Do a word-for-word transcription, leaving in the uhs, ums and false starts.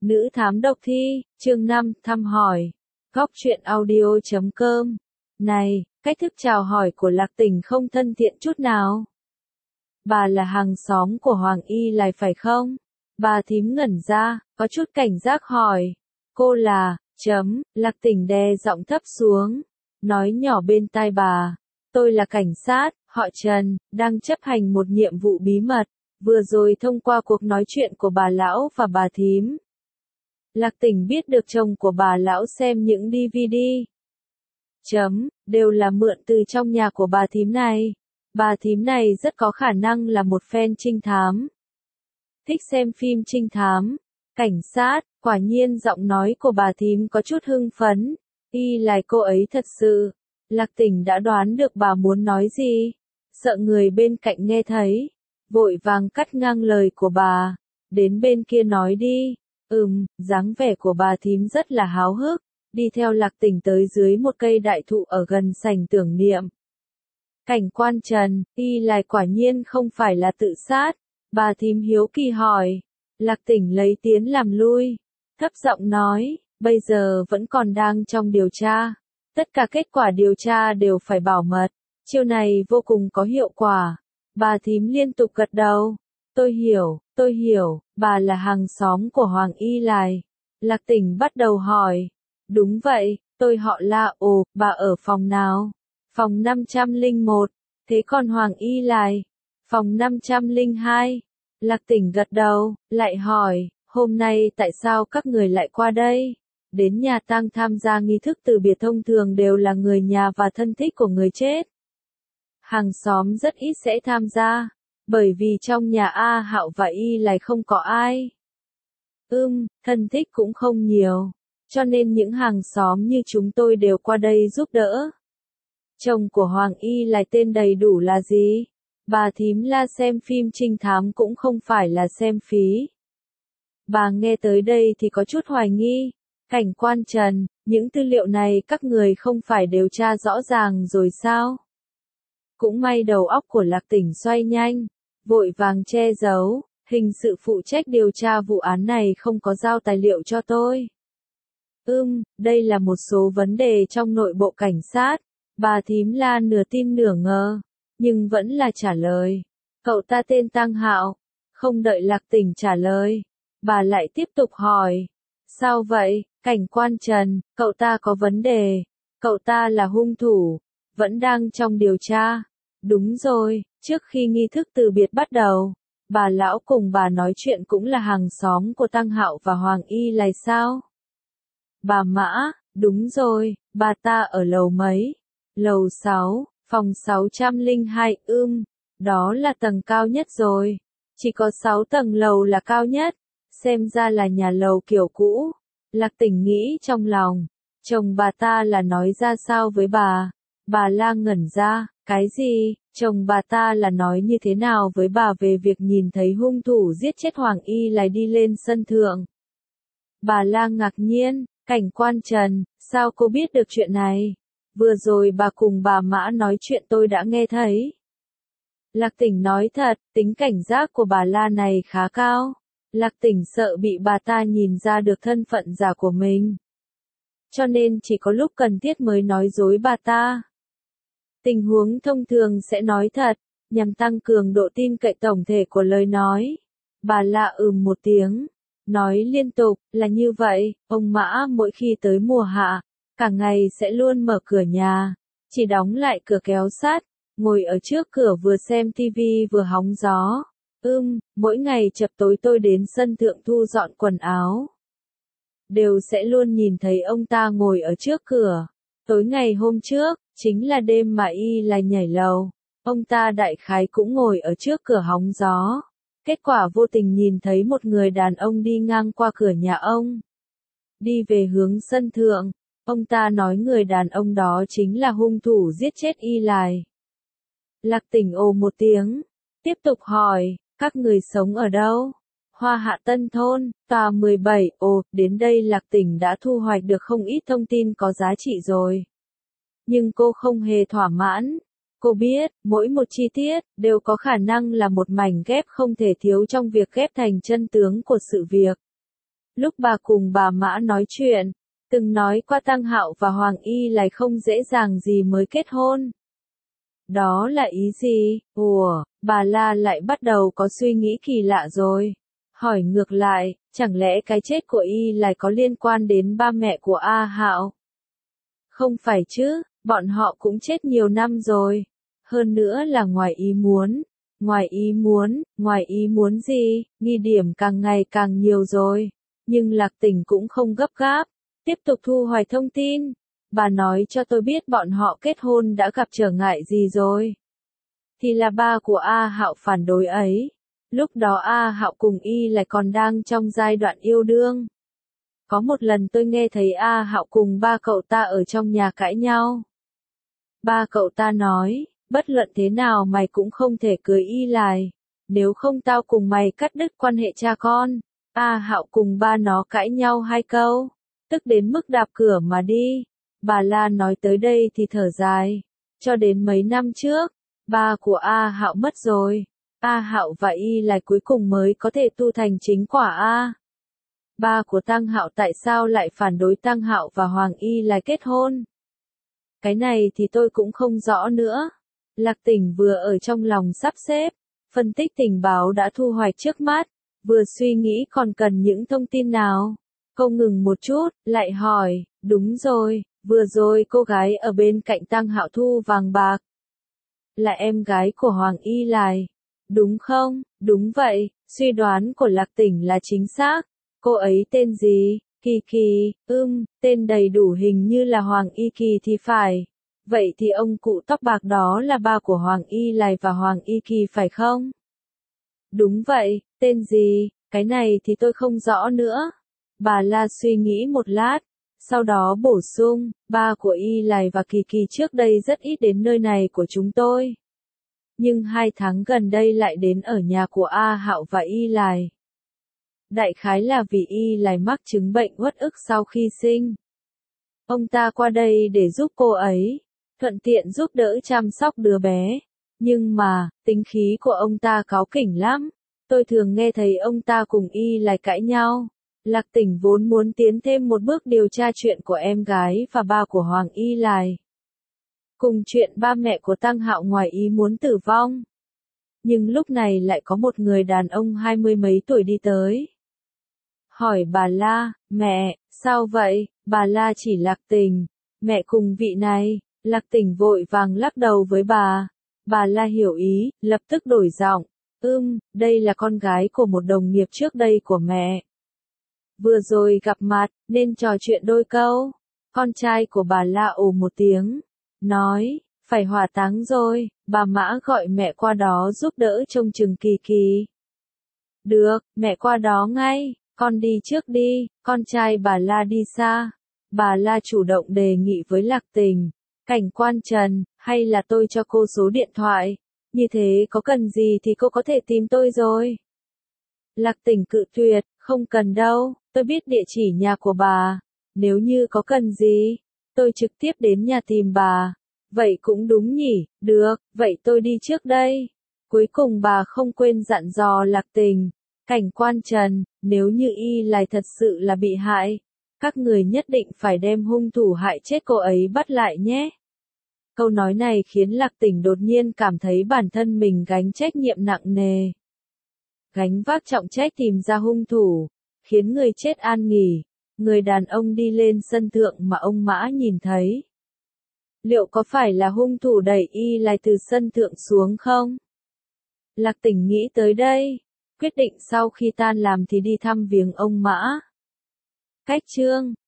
Nữ thám độc thi, chương năm, thăm hỏi. Góc truyện audio chấm com. Này, cách thức chào hỏi của Lạc Tình không thân thiện chút nào. Bà là hàng xóm của Hoàng Y Lài phải không? Bà thím ngẩn ra, có chút cảnh giác hỏi. Cô là, chấm, Lạc Tình đè giọng thấp xuống. Nói nhỏ bên tai bà. Tôi là cảnh sát, họ Trần, đang chấp hành một nhiệm vụ bí mật. Vừa rồi thông qua cuộc nói chuyện của bà lão và bà thím. Lạc Tình biết được chồng của bà lão xem những đê vê đê. Chấm, đều là mượn từ trong nhà của bà thím này. Bà thím này rất có khả năng là một fan trinh thám. Thích xem phim trinh thám. Cảnh sát, quả nhiên giọng nói của bà thím có chút hưng phấn. Y lại cô ấy thật sự. Lạc Tình đã đoán được bà muốn nói gì. Sợ người bên cạnh nghe thấy. Vội vàng cắt ngang lời của bà. Đến bên kia nói đi. Ừm, dáng vẻ của bà thím rất là háo hức, đi theo Lạc Tình tới dưới một cây đại thụ ở gần sảnh tưởng niệm. Cảnh quan Trần, y lại quả nhiên không phải là tự sát, bà thím hiếu kỳ hỏi. Lạc Tình lấy tiến làm lui, thấp giọng nói, bây giờ vẫn còn đang trong điều tra. Tất cả kết quả điều tra đều phải bảo mật, chiêu này vô cùng có hiệu quả. Bà thím liên tục gật đầu. Tôi hiểu, tôi hiểu, bà là hàng xóm của Hoàng Y Lài. Lạc Tình bắt đầu hỏi. Đúng vậy, tôi họ La. Ồ, bà ở phòng nào? Phòng năm trăm lẻ một. Thế còn Hoàng Y Lài? Phòng năm trăm lẻ hai. Lạc Tình gật đầu, lại hỏi, hôm nay tại sao các người lại qua đây? Đến nhà tang tham gia nghi thức từ biệt thông thường đều là người nhà và thân thích của người chết. Hàng xóm rất ít sẽ tham gia. Bởi vì trong nhà A Hạo và Y lại không có ai. Ừm, thân thích cũng không nhiều. Cho nên những hàng xóm như chúng tôi đều qua đây giúp đỡ. Chồng của Hoàng Y lại tên đầy đủ là gì? Bà thím La xem phim trinh thám cũng không phải là xem phí. Bà nghe tới đây thì có chút hoài nghi. Cảnh quan Trần, những tư liệu này các người không phải điều tra rõ ràng rồi sao? Cũng may đầu óc của Lạc Tình xoay nhanh. Vội vàng che giấu, hình sự phụ trách điều tra vụ án này không có giao tài liệu cho tôi. Ừm, đây là một số vấn đề trong nội bộ cảnh sát. Bà thím La nửa tin nửa ngờ, nhưng vẫn là trả lời. Cậu ta tên Tăng Hạo. Không đợi Lạc Tình trả lời, bà lại tiếp tục hỏi. Sao vậy, cảnh quan Trần, cậu ta có vấn đề. Cậu ta là hung thủ, vẫn đang trong điều tra. Đúng rồi, trước khi nghi thức từ biệt bắt đầu, bà lão cùng bà nói chuyện cũng là hàng xóm của Tăng Hạo và Hoàng Y Lài sao? Bà Mã, đúng rồi, bà ta ở lầu mấy? Lầu sáu, phòng sáu trăm lẻ hai, ưm, đó là tầng cao nhất rồi. Chỉ có sáu tầng lầu là cao nhất, xem ra là nhà lầu kiểu cũ. Lạc Tình nghĩ trong lòng, chồng bà ta là nói ra sao với bà? Bà La ngẩn ra. Cái gì, chồng bà ta là nói như thế nào với bà về việc nhìn thấy hung thủ giết chết Hoàng Y lại đi lên sân thượng? Bà La ngạc nhiên, cảnh quan Trần, sao cô biết được chuyện này? Vừa rồi bà cùng bà Mã nói chuyện tôi đã nghe thấy. Lạc Tình nói thật, tính cảnh giác của bà La này khá cao. Lạc Tình sợ bị bà ta nhìn ra được thân phận giả của mình. Cho nên chỉ có lúc cần thiết mới nói dối bà ta. Tình huống thông thường sẽ nói thật, nhằm tăng cường độ tin cậy tổng thể của lời nói. Bà La ừm một tiếng, nói liên tục, là như vậy, ông Mã mỗi khi tới mùa hạ, cả ngày sẽ luôn mở cửa nhà, chỉ đóng lại cửa kéo sắt, ngồi ở trước cửa vừa xem tivi vừa hóng gió. Ưm, mỗi ngày chập tối tôi đến sân thượng thu dọn quần áo. Đều sẽ luôn nhìn thấy ông ta ngồi ở trước cửa. Tối ngày hôm trước, chính là đêm mà Y lại nhảy lầu. Ông ta đại khái cũng ngồi ở trước cửa hóng gió. Kết quả vô tình nhìn thấy một người đàn ông đi ngang qua cửa nhà ông. Đi về hướng sân thượng. Ông ta nói người đàn ông đó chính là hung thủ giết chết Y Lài. Lạc Tình ồ một tiếng. Tiếp tục hỏi, các người sống ở đâu? Hoa Hạ Tân Thôn, tòa mười bảy. Ồ, đến đây Lạc Tình đã thu hoạch được không ít thông tin có giá trị rồi. Nhưng cô không hề thỏa mãn. Cô biết, mỗi một chi tiết, đều có khả năng là một mảnh ghép không thể thiếu trong việc ghép thành chân tướng của sự việc. Lúc bà cùng bà Mã nói chuyện, từng nói qua Tăng Hạo và Hoàng Y lại không dễ dàng gì mới kết hôn. Đó là ý gì? Ủa, bà La lại bắt đầu có suy nghĩ kỳ lạ rồi. Hỏi ngược lại, chẳng lẽ cái chết của Y lại có liên quan đến ba mẹ của A Hạo? Không phải chứ, bọn họ cũng chết nhiều năm rồi. Hơn nữa là ngoài ý muốn. Ngoài ý muốn, ngoài ý muốn gì, nghi điểm càng ngày càng nhiều rồi. Nhưng Lạc Tỉnh cũng không gấp gáp, tiếp tục thu hoạch thông tin. Bà nói cho tôi biết bọn họ kết hôn đã gặp trở ngại gì rồi. Thì là ba của A Hạo phản đối ấy. Lúc đó A Hạo cùng Y lại còn đang trong giai đoạn yêu đương. Có một lần tôi nghe thấy A Hạo cùng ba cậu ta ở trong nhà cãi nhau. Ba cậu ta nói, bất luận thế nào mày cũng không thể cưới Y lại. Nếu không tao cùng mày cắt đứt quan hệ cha con. A Hạo cùng ba nó cãi nhau hai câu. Tức đến mức đạp cửa mà đi. Bà La nói tới đây thì thở dài. Cho đến mấy năm trước, ba của A Hạo mất rồi. A Hạo và Y lại cuối cùng mới có thể tu thành chính quả A. Ba của Tăng Hạo tại sao lại phản đối Tăng Hạo và Hoàng Y lại kết hôn? Cái này thì tôi cũng không rõ nữa. Lạc Tỉnh vừa ở trong lòng sắp xếp, phân tích tình báo đã thu hoạch trước mắt, vừa suy nghĩ còn cần những thông tin nào. Cô ngừng một chút, lại hỏi, đúng rồi, vừa rồi cô gái ở bên cạnh Tăng Hạo thu vàng bạc. Là em gái của Hoàng Y Lai. Đúng không? Đúng vậy, suy đoán của Lạc Tỉnh là chính xác. Cô ấy tên gì? Kỳ Kỳ, ưm, tên đầy đủ hình như là Hoàng Y Kỳ thì phải. Vậy thì ông cụ tóc bạc đó là ba của Hoàng Y Lai và Hoàng Y Kỳ phải không? Đúng vậy, tên gì? Cái này thì tôi không rõ nữa. Bà La suy nghĩ một lát, sau đó bổ sung, ba của Y Lai và Kỳ Kỳ trước đây rất ít đến nơi này của chúng tôi. Nhưng hai tháng gần đây lại đến ở nhà của A Hạo và Y Lai. Đại khái là vì Y Lai mắc chứng bệnh uất ức sau khi sinh. Ông ta qua đây để giúp cô ấy, thuận tiện giúp đỡ chăm sóc đứa bé. Nhưng mà, tính khí của ông ta cáu kỉnh lắm. Tôi thường nghe thấy ông ta cùng Y Lai cãi nhau. Lạc Tỉnh vốn muốn tiến thêm một bước điều tra chuyện của em gái và ba của Hoàng Y Lai. Cùng chuyện ba mẹ của Tăng Hạo ngoài ý muốn tử vong. Nhưng lúc này lại có một người đàn ông hai mươi mấy tuổi đi tới. Hỏi bà La, mẹ, sao vậy? Bà La chỉ Lạc Tỉnh. Mẹ cùng vị này. Lạc Tỉnh vội vàng lắc đầu với bà. Bà La hiểu ý, lập tức đổi giọng. Ưm, đây là con gái của một đồng nghiệp trước đây của mẹ. Vừa rồi gặp mặt, nên trò chuyện đôi câu. Con trai của bà La ồ một tiếng. Nói, phải hỏa táng rồi, bà Mã gọi mẹ qua đó giúp đỡ trông chừng Kỳ Kỳ. Được, mẹ qua đó ngay, con đi trước đi, con trai bà La đi xa. Bà La chủ động đề nghị với Lạc Tỉnh, Cảnh quan Trần, hay là tôi cho cô số điện thoại, như thế có cần gì thì cô có thể tìm tôi rồi. Lạc Tỉnh cự tuyệt, không cần đâu, tôi biết địa chỉ nhà của bà, nếu như có cần gì, tôi trực tiếp đến nhà tìm bà. Vậy cũng đúng nhỉ, được, vậy tôi đi trước đây. Cuối cùng bà không quên dặn dò Lạc Tỉnh, Cảnh quan Trần, nếu như Y Lai thật sự là bị hại, các người nhất định phải đem hung thủ hại chết cô ấy bắt lại nhé. Câu nói này khiến Lạc Tỉnh đột nhiên cảm thấy bản thân mình gánh trách nhiệm nặng nề. Gánh vác trọng trách tìm ra hung thủ, khiến người chết an nghỉ. Người đàn ông đi lên sân thượng mà ông Mã nhìn thấy. Liệu có phải là hung thủ đẩy Y Lai từ sân thượng xuống không? Lạc Tỉnh nghĩ tới đây, quyết định sau khi tan làm thì đi thăm viếng ông Mã. Cách chương